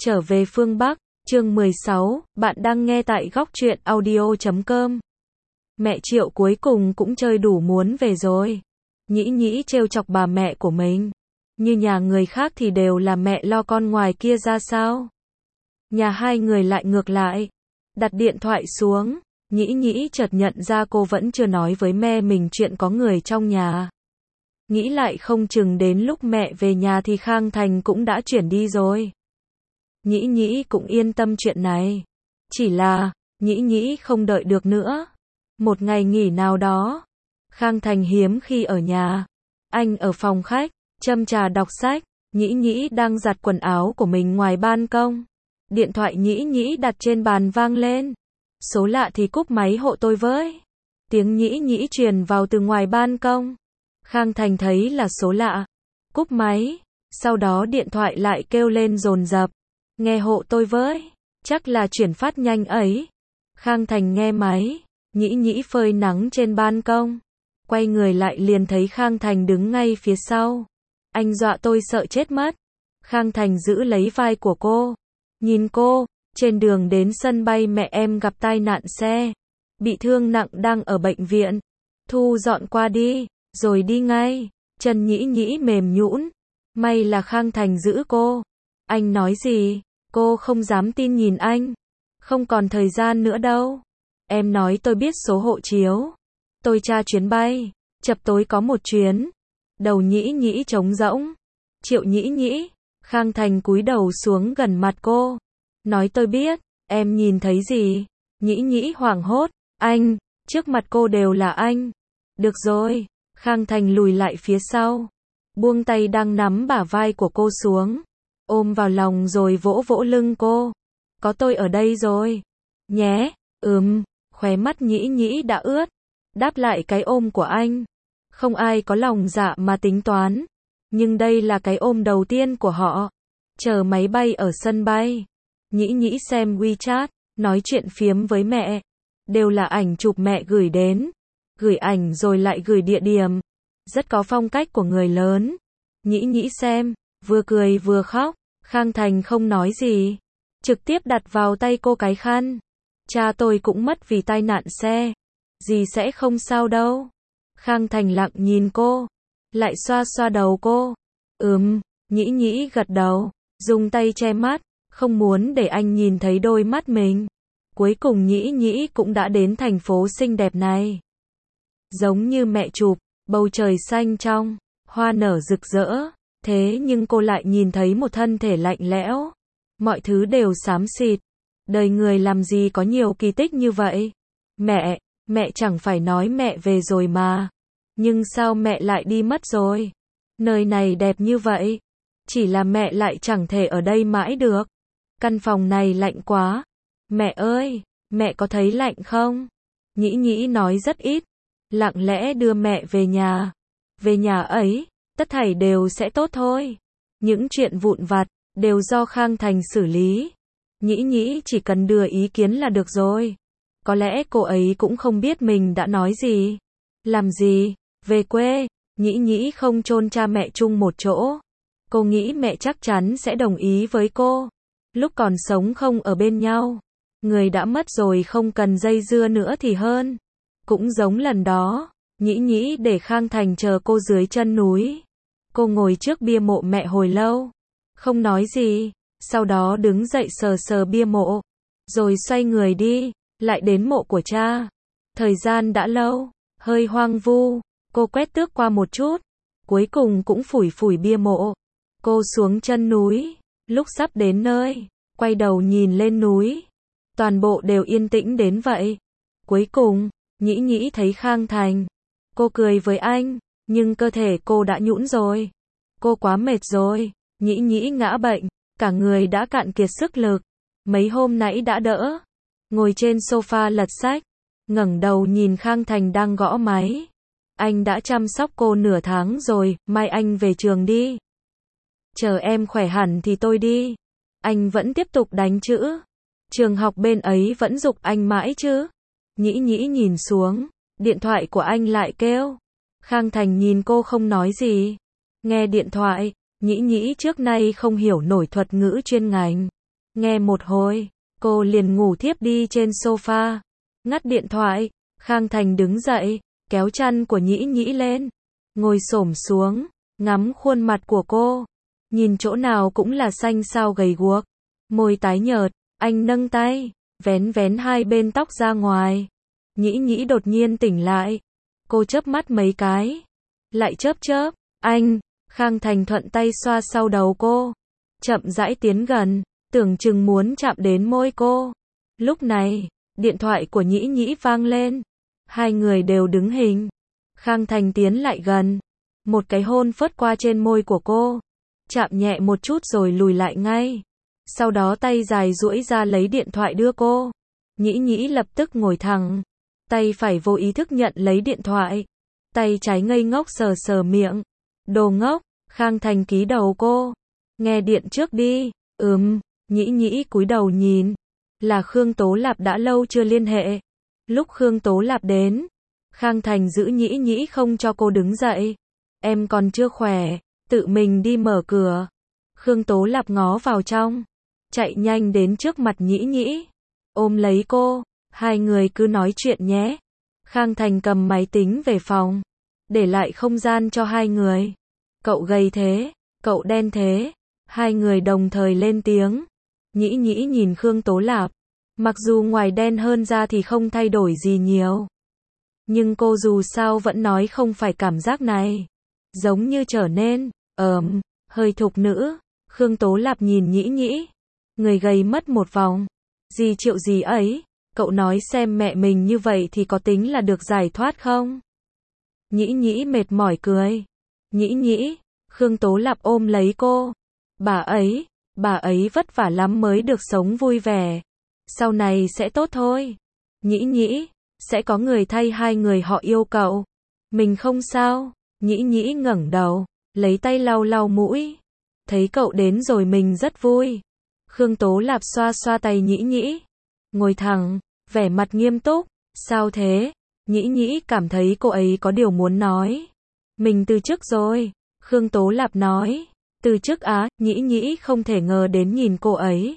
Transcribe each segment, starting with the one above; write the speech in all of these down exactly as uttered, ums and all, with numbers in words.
Trở về phương Bắc, chương mười sáu, bạn đang nghe tại góc truyện audio chấm com. Mẹ Triệu cuối cùng cũng chơi đủ muốn về rồi. Nhĩ Nhĩ trêu chọc bà mẹ của mình. Như nhà người khác thì đều là mẹ lo con ngoài kia ra sao? Nhà hai người lại ngược lại. Đặt điện thoại xuống, Nhĩ Nhĩ chợt nhận ra cô vẫn chưa nói với mẹ mình chuyện có người trong nhà. Nghĩ lại không chừng đến lúc mẹ về nhà thì Khang Thành cũng đã chuyển đi rồi. Nhĩ Nhĩ cũng yên tâm chuyện này. Chỉ là, Nhĩ Nhĩ không đợi được nữa. Một ngày nghỉ nào đó, Khang Thành hiếm khi ở nhà. Anh ở phòng khách, châm trà đọc sách, Nhĩ Nhĩ đang giặt quần áo của mình ngoài ban công. Điện thoại Nhĩ Nhĩ đặt trên bàn vang lên. Số lạ thì cúp máy hộ tôi với. Tiếng Nhĩ Nhĩ truyền vào từ ngoài ban công. Khang Thành thấy là số lạ. Cúp máy, sau đó điện thoại lại kêu lên dồn dập. Nghe hộ tôi với, chắc là chuyển phát nhanh ấy. Khang Thành nghe máy, Nhĩ Nhĩ phơi nắng trên ban công. Quay người lại liền thấy Khang Thành đứng ngay phía sau. Anh dọa tôi sợ chết mất. Khang Thành giữ lấy vai của cô. Nhìn cô, trên đường đến sân bay mẹ em gặp tai nạn xe. Bị thương nặng đang ở bệnh viện. Thu dọn qua đi, rồi đi ngay. Chân Nhĩ Nhĩ mềm nhũn. May là Khang Thành giữ cô. Anh nói gì? Cô không dám tin nhìn anh. Không còn thời gian nữa đâu. Em nói tôi biết số hộ chiếu. Tôi tra chuyến bay. Chập tối có một chuyến. Đầu Nhĩ Nhĩ trống rỗng. Triệu Nhĩ Nhĩ. Khang Thành cúi đầu xuống gần mặt cô. Nói tôi biết. Em nhìn thấy gì? Nhĩ Nhĩ hoảng hốt. Anh. Trước mặt cô đều là anh. Được rồi. Khang Thành lùi lại phía sau. Buông tay đang nắm bả vai của cô xuống. Ôm vào lòng rồi vỗ vỗ lưng cô. Có tôi ở đây rồi. Nhé, ừm, khóe mắt Nhĩ Nhĩ đã ướt. Đáp lại cái ôm của anh. Không ai có lòng dạ mà tính toán. Nhưng đây là cái ôm đầu tiên của họ. Chờ máy bay ở sân bay. Nhĩ Nhĩ xem WeChat, nói chuyện phiếm với mẹ. Đều là ảnh chụp mẹ gửi đến. Gửi ảnh rồi lại gửi địa điểm. Rất có phong cách của người lớn. Nhĩ Nhĩ xem, vừa cười vừa khóc. Khang Thành không nói gì. Trực tiếp đặt vào tay cô cái khăn. Cha tôi cũng mất vì tai nạn xe. Dì sẽ không sao đâu. Khang Thành lặng nhìn cô. Lại xoa xoa đầu cô. Ừm, Nhĩ Nhĩ gật đầu. Dùng tay che mắt. Không muốn để anh nhìn thấy đôi mắt mình. Cuối cùng Nhĩ Nhĩ cũng đã đến thành phố xinh đẹp này. Giống như mẹ chụp. Bầu trời xanh trong. Hoa nở rực rỡ. Thế nhưng cô lại nhìn thấy một thân thể lạnh lẽo. Mọi thứ đều xám xịt. Đời người làm gì có nhiều kỳ tích như vậy? Mẹ, mẹ chẳng phải nói mẹ về rồi mà. Nhưng sao mẹ lại đi mất rồi? Nơi này đẹp như vậy. Chỉ là mẹ lại chẳng thể ở đây mãi được. Căn phòng này lạnh quá. Mẹ ơi, mẹ có thấy lạnh không? Nhĩ Nhĩ nói rất ít. Lặng lẽ đưa mẹ về nhà. Về nhà ấy. Tất thảy đều sẽ tốt thôi. Những chuyện vụn vặt, đều do Khang Thành xử lý. Nhĩ Nhĩ chỉ cần đưa ý kiến là được rồi. Có lẽ cô ấy cũng không biết mình đã nói gì. Làm gì? Về quê. Nhĩ Nhĩ không chôn cha mẹ chung một chỗ. Cô nghĩ mẹ chắc chắn sẽ đồng ý với cô. Lúc còn sống không ở bên nhau. Người đã mất rồi không cần dây dưa nữa thì hơn. Cũng giống lần đó. Nhĩ Nhĩ để Khang Thành chờ cô dưới chân núi. Cô ngồi trước bia mộ mẹ hồi lâu. Không nói gì. Sau đó đứng dậy sờ sờ bia mộ. Rồi xoay người đi. Lại đến mộ của cha. Thời gian đã lâu. Hơi hoang vu. Cô quét tước qua một chút. Cuối cùng cũng phủi phủi bia mộ. Cô xuống chân núi. Lúc sắp đến nơi. Quay đầu nhìn lên núi. Toàn bộ đều yên tĩnh đến vậy. Cuối cùng, Nhĩ Nhĩ thấy Khang Thành. Cô cười với anh, nhưng cơ thể cô đã nhũn rồi. Cô quá mệt rồi. Nhĩ Nhĩ ngã bệnh, cả người đã cạn kiệt sức lực. Mấy hôm nãy đã đỡ. Ngồi trên sofa lật sách, ngẩng đầu nhìn Khang Thành đang gõ máy. Anh đã chăm sóc cô nửa tháng rồi, mai anh về trường đi. Chờ em khỏe hẳn thì tôi đi. Anh vẫn tiếp tục đánh chữ. Trường học bên ấy vẫn giục anh mãi chứ. Nhĩ Nhĩ nhìn xuống. Điện thoại của anh lại kêu. Khang Thành nhìn cô không nói gì. Nghe điện thoại, Nhĩ Nhĩ trước nay không hiểu nổi thuật ngữ chuyên ngành. Nghe một hồi, cô liền ngủ thiếp đi trên sofa. Ngắt điện thoại, Khang Thành đứng dậy, kéo chăn của Nhĩ Nhĩ lên, ngồi xổm xuống, ngắm khuôn mặt của cô. Nhìn chỗ nào cũng là xanh xao gầy guộc, môi tái nhợt, anh nâng tay, vén vén hai bên tóc ra ngoài. Nhĩ Nhĩ đột nhiên tỉnh lại. Cô chớp mắt mấy cái, lại chớp chớp, anh, Khang Thành thuận tay xoa sau đầu cô, chậm rãi tiến gần, tưởng chừng muốn chạm đến môi cô. Lúc này, điện thoại của Nhĩ Nhĩ vang lên, hai người đều đứng hình. Khang Thành tiến lại gần, một cái hôn phớt qua trên môi của cô, chạm nhẹ một chút rồi lùi lại ngay. Sau đó tay dài duỗi ra lấy điện thoại đưa cô. Nhĩ Nhĩ lập tức ngồi thẳng, tay phải vô ý thức nhận lấy điện thoại, tay trái ngây ngốc sờ sờ miệng. Đồ ngốc, Khang Thành ký đầu cô. Nghe điện trước đi. Ừm, Nhĩ Nhĩ cúi đầu nhìn, là Khương Tố Lạp đã lâu chưa liên hệ. Lúc Khương Tố Lạp đến, Khang Thành giữ Nhĩ Nhĩ không cho cô đứng dậy. Em còn chưa khỏe, tự mình đi mở cửa. Khương Tố Lạp ngó vào trong, chạy nhanh đến trước mặt Nhĩ Nhĩ, ôm lấy cô, hai người cứ nói chuyện nhé. Khang Thành cầm máy tính về phòng, để lại không gian cho hai người. Cậu gầy thế, cậu đen thế. Hai người đồng thời lên tiếng. Nhĩ Nhĩ nhìn Khương Tố Lạp, mặc dù ngoài đen hơn ra thì không thay đổi gì nhiều, nhưng cô dù sao vẫn nói không phải cảm giác này, giống như trở nên ờm, hơi thục nữ. Khương Tố Lạp nhìn Nhĩ Nhĩ, người gầy mất một vòng. Gì triệu gì ấy, cậu nói xem mẹ mình như vậy thì có tính là được giải thoát không? Nhĩ Nhĩ mệt mỏi cười. Nhĩ Nhĩ, Khương Tố Lạp ôm lấy cô. Bà ấy, bà ấy vất vả lắm mới được sống vui vẻ. Sau này sẽ tốt thôi. Nhĩ Nhĩ, sẽ có người thay hai người họ yêu cậu. Mình không sao. Nhĩ Nhĩ ngẩng đầu, lấy tay lau lau mũi. Thấy cậu đến rồi mình rất vui. Khương Tố Lạp xoa xoa tay Nhĩ Nhĩ, ngồi thẳng, vẻ mặt nghiêm túc. Sao thế? Nhĩ Nhĩ cảm thấy cô ấy có điều muốn nói. Mình từ chức rồi. Khương Tố Lạp nói. Từ chức á? Nhĩ Nhĩ không thể ngờ đến nhìn cô ấy.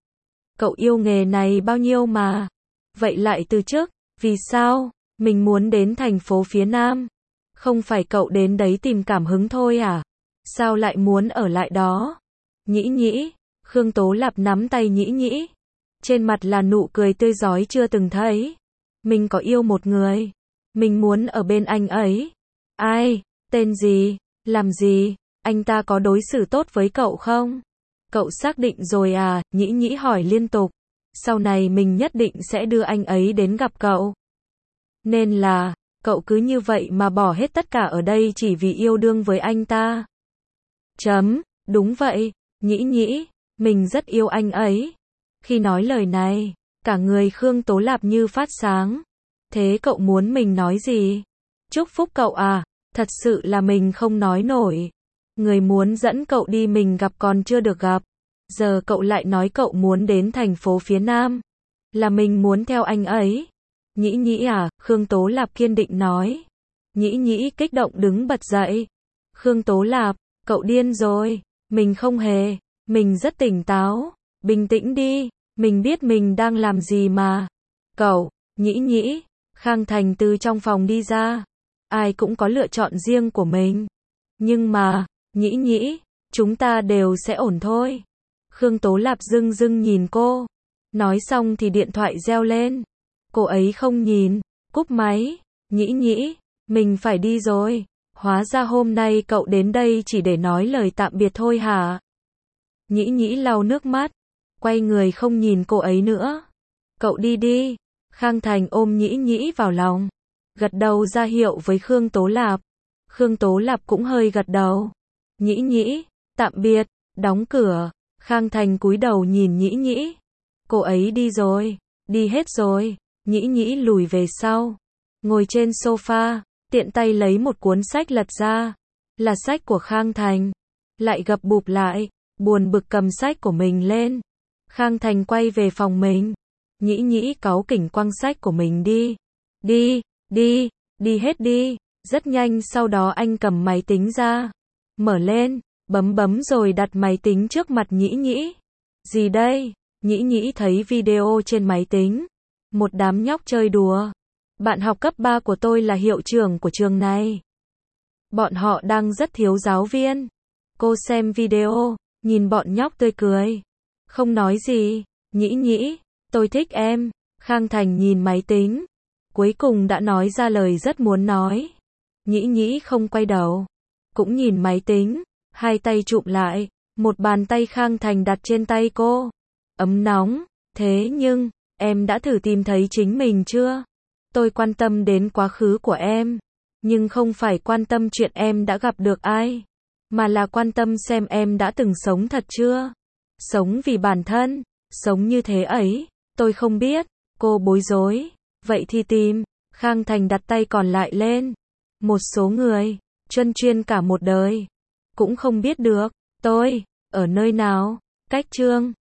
Cậu yêu nghề này bao nhiêu mà? Vậy lại từ chức? Vì sao? Mình muốn đến thành phố phía Nam. Không phải cậu đến đấy tìm cảm hứng thôi à? Sao lại muốn ở lại đó? Nhĩ Nhĩ. Khương Tố Lạp nắm tay Nhĩ Nhĩ, trên mặt là nụ cười tươi rói chưa từng thấy. Mình có yêu một người, mình muốn ở bên anh ấy. Ai? Tên gì? Làm gì? Anh ta có đối xử tốt với cậu không? Cậu xác định rồi à? Nhĩ Nhĩ hỏi liên tục. Sau này mình nhất định sẽ đưa anh ấy đến gặp cậu. Nên là, cậu cứ như vậy mà bỏ hết tất cả ở đây chỉ vì yêu đương với anh ta. Chấm, đúng vậy, Nhĩ Nhĩ, mình rất yêu anh ấy. Khi nói lời này, cả người Khương Tố Lạp như phát sáng. Thế cậu muốn mình nói gì? Chúc phúc cậu à? Thật sự là mình không nói nổi. Người muốn dẫn cậu đi mình gặp còn chưa được gặp. Giờ cậu lại nói cậu muốn đến thành phố phía Nam. Là mình muốn theo anh ấy. Nhĩ Nhĩ à? Khương Tố Lạp kiên định nói. Nhĩ Nhĩ kích động đứng bật dậy. Khương Tố Lạp, cậu điên rồi. Mình không hề. Mình rất tỉnh táo. Bình tĩnh đi. Mình biết mình đang làm gì mà. Cậu, Nhĩ Nhĩ. Khang Thành từ trong phòng đi ra. Ai cũng có lựa chọn riêng của mình. Nhưng mà, Nhĩ Nhĩ, chúng ta đều sẽ ổn thôi. Khương Tố Lạp dưng dưng nhìn cô. Nói xong thì điện thoại reo lên. Cô ấy không nhìn, cúp máy. Nhĩ Nhĩ, mình phải đi rồi. Hóa ra hôm nay cậu đến đây chỉ để nói lời tạm biệt thôi hả? Nhĩ Nhĩ lau nước mắt, quay người không nhìn cô ấy nữa. Cậu đi đi. Khang Thành ôm Nhĩ Nhĩ vào lòng, gật đầu ra hiệu với Khương Tố Lạp. Khương Tố Lạp cũng hơi gật đầu. Nhĩ Nhĩ, tạm biệt, đóng cửa. Khang Thành cúi đầu nhìn Nhĩ Nhĩ. Cô ấy đi rồi, đi hết rồi. Nhĩ Nhĩ lùi về sau, ngồi trên sofa, tiện tay lấy một cuốn sách lật ra. Là sách của Khang Thành. Lại gập bụp lại, buồn bực cầm sách của mình lên. Khang Thành quay về phòng mình. Nhĩ Nhĩ cáu kỉnh quăng sách của mình đi. Đi, đi, đi hết đi. Rất nhanh sau đó anh cầm máy tính ra, mở lên, bấm bấm rồi đặt máy tính trước mặt Nhĩ Nhĩ. Gì đây? Nhĩ nhĩ thấy video trên máy tính. Một đám nhóc chơi đùa. Bạn học cấp ba của tôi là hiệu trưởng của trường này. Bọn họ đang rất thiếu giáo viên. Cô xem video, nhìn bọn nhóc tươi cười. Không nói gì. Nhĩ nhĩ, tôi thích em. Khang Thành nhìn máy tính. Cuối cùng đã nói ra lời rất muốn nói. Nhĩ nhĩ không quay đầu. Cũng nhìn máy tính. Hai tay chụm lại. Một bàn tay Khang Thành đặt trên tay cô. Ấm nóng. Thế nhưng, em đã thử tìm thấy chính mình chưa? Tôi quan tâm đến quá khứ của em. Nhưng không phải quan tâm chuyện em đã gặp được ai. Mà là quan tâm xem em đã từng sống thật chưa? Sống vì bản thân. Sống như thế ấy. Tôi không biết. Cô bối rối. Vậy thì tìm. Khang Thành đặt tay còn lại lên. Một số người. Chuyên chuyên cả một đời. Cũng không biết được. Tôi. Ở nơi nào? Cách chương.